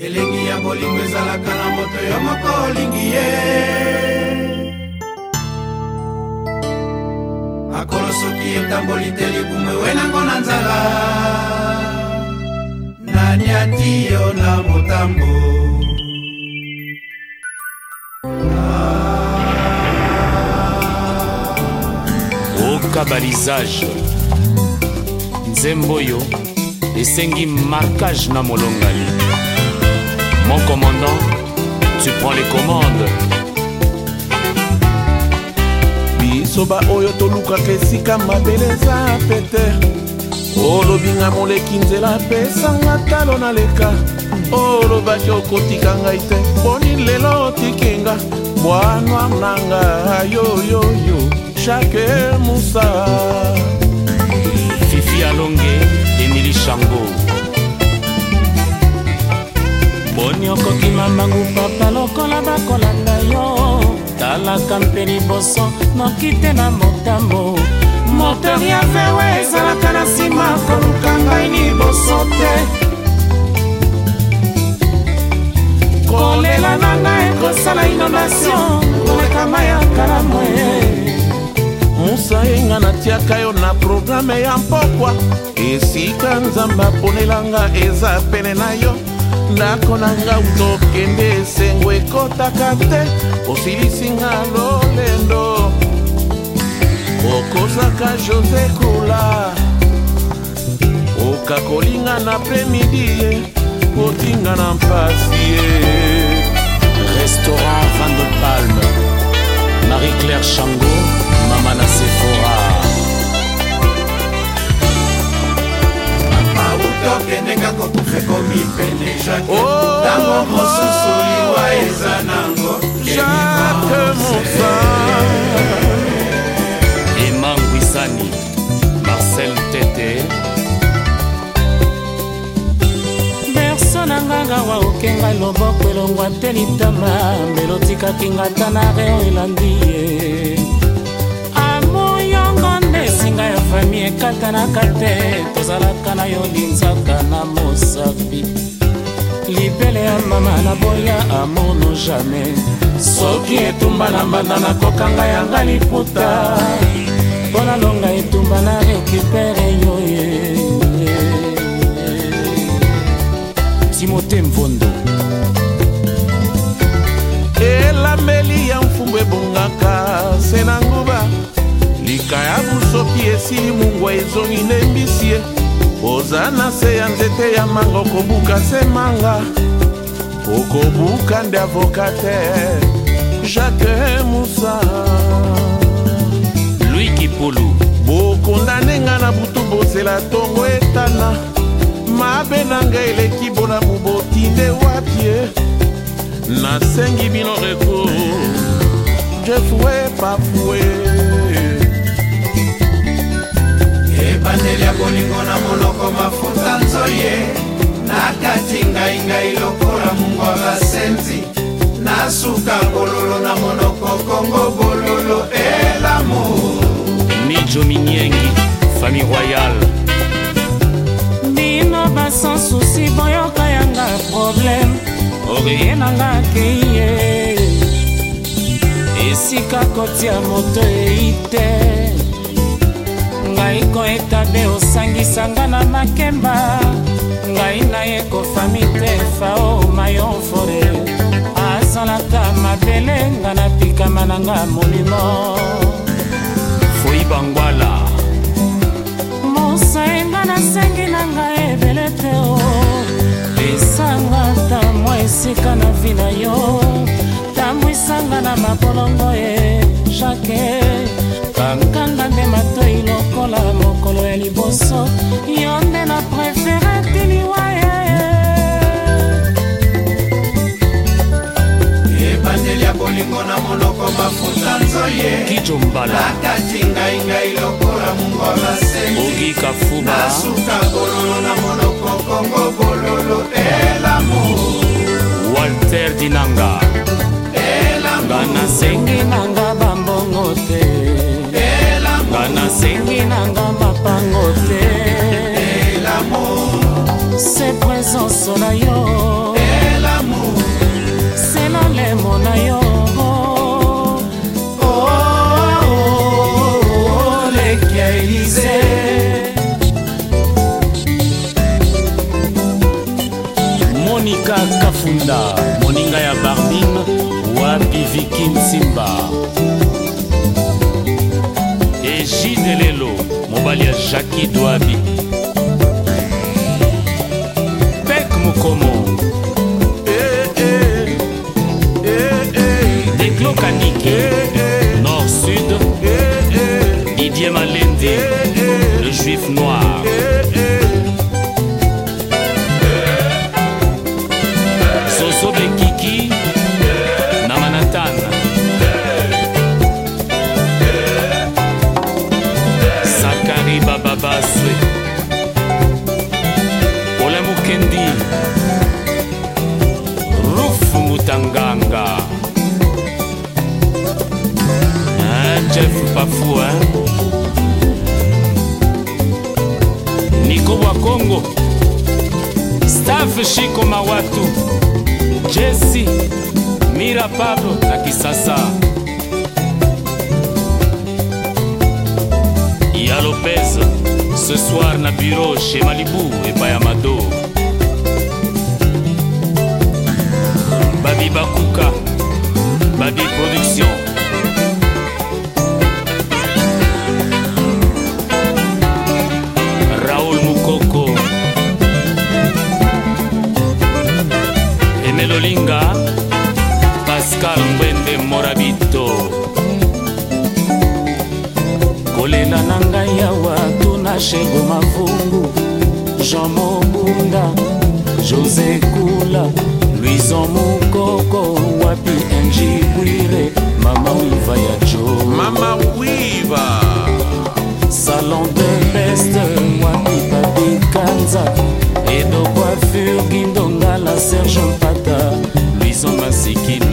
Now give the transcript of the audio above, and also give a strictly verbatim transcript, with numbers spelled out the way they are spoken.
Elengi ya bolingo ezalaka na moto yo moko olingi ye. Makolo soki etamboli te libumu ewenango na nzala. Nani ati yo na motambo? Au cabalisage Nzemboyo esengi marquage na molongali. Mon commandant, tu prends les commandes. Bisoba oyo tolukaka esika mabele eza pete. Olobinga moleki nzela pesanga talo na leka. Olobaki okotika ngai te boni lelo otikinga. Bwana nanga yoyoyo Chaque Moussa. Fifi Alonge, Emily Chango. Boni okoki mamangu papa lokola bakolanda yo. Tala kampeni boso nokite na motambo. Moteur ya vewe ezalaka na nsima koluka ngai ni boso te. Kolela na ngai ekosala inondation koleka mai ya kalamwe. Musa yenga natiaka yo na programe ya mpokwa. Esika nzamba ponelanga eza pene na yo. Ndako nanga utokende esengo ekotaka te. Osilisinga lolendo okozaka José Kula. Okakolinga na premidi ye otinga na mpasi ye. Restaurant Van de Palme, Marie-Claire Chango, Mama na Sephora. Mautokende ngako kufeko mipene Jacques. Tango mosusu liwa eza nango Jacques Moussa. Emma Ngwisani, Marcel Tete. Nanga wa okenga loboko elongwa te litama. Mbelo tikaki nga tana reo elandi ye. Amo yongo nde esinga ya fami ekatanaka te. Tozalaka na yo linzaka na mosapi. Libele ya mama na boya amono jamais. Soki etumba na mbanda na kokanga yanga liputa. Pona longa etumba na rekipere yo ye. Timothée Mvondo. Elameli ya mfumbu ebongaka senanguba. Likaya busoki esili mungwa ezongi nembisie. Oza na se ya nzete ya manga okobuka se manga. Okobuka nde avokate Jacques Moussa. Louis Kipulu. Bokondanenga na butu bozela tongo etana. Mabe nanga eleki bona muboti nde wapie. Nasengi bino reko jefue pafue. Ebandeli ya bolingo na monoko mafuta nzoye. Nakati ngai ngai lokola mungu wa basenzi. Nasuka bololo na monoko Kongo bololo elamour. Midjo Minyengi, famille royale. Sans souci boyoka yanga problème. Oriye nanga keye. Esika kotia moto eite. Ngai ko etabe osangisanga na makemba. Ngai na ye ko fami te fao mayon fore. Azalaka mabele nga na pikama nanga molimo. Foi Bangwala. Mosa enga na sengi nanga ebele te o. Pesanga tamwa esika na vina yo. Tamwisanga na mapolongo ye Jacques. Kankanga nde matoi lokola mokolo ya liboso. Yonde na prefere tiliwa ye. Ebandeli ya bolingo na monoko mafuta nzoye. Kijombala. Nakati ngai ngai lokola mungu wa basengi. Ogi Kafuba. Nasuka bololo na monoko Kongo bololo elamour. Walter Dinanga. Elamour. Gana sengi nanga bambongo te. Elamour. Gana sengi nanga mapango te. Elamour. Se présence na yo. Monica Kafunda, moninga ya Barbine, wapi Viki Nsimba. Egide Lelo, mobali ya Jackie Douabi. Pek Mukomo, Deklo Kanike, Nord-Sud, Didier Malende, le juif noir. Soso Bekiki, Namanatan. Sakari Baba Baswe, Ola Mukendi, Ruf Mutanganga. Jeff Pafou, hein? Nico Wakongo, Staff Chico Mawatu, Jesse, Mira Pablo na Kisasa, Ya Lopez, ce soir na bureau chez Malibu et Bayamado. Babi Bakuka, Babi Production. Lolinga, Pascal Mbende Morabito. Kolela nanga yawa tuna Shengo Mavungu, Jean Mobunda, José Kula, Louison Mukoko, wapi Angie Bwire, Mama Wiva ya Joe. Mama Wiva. Salon de l'Est, wapi Papi Kanza, Edo Coiffure Guindonga, la Serge Pata, Louison Masiki